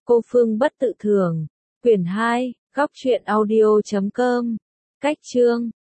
Cô Phương bất tự thường. Quyển 2, góc truyện audio.com. Cách chương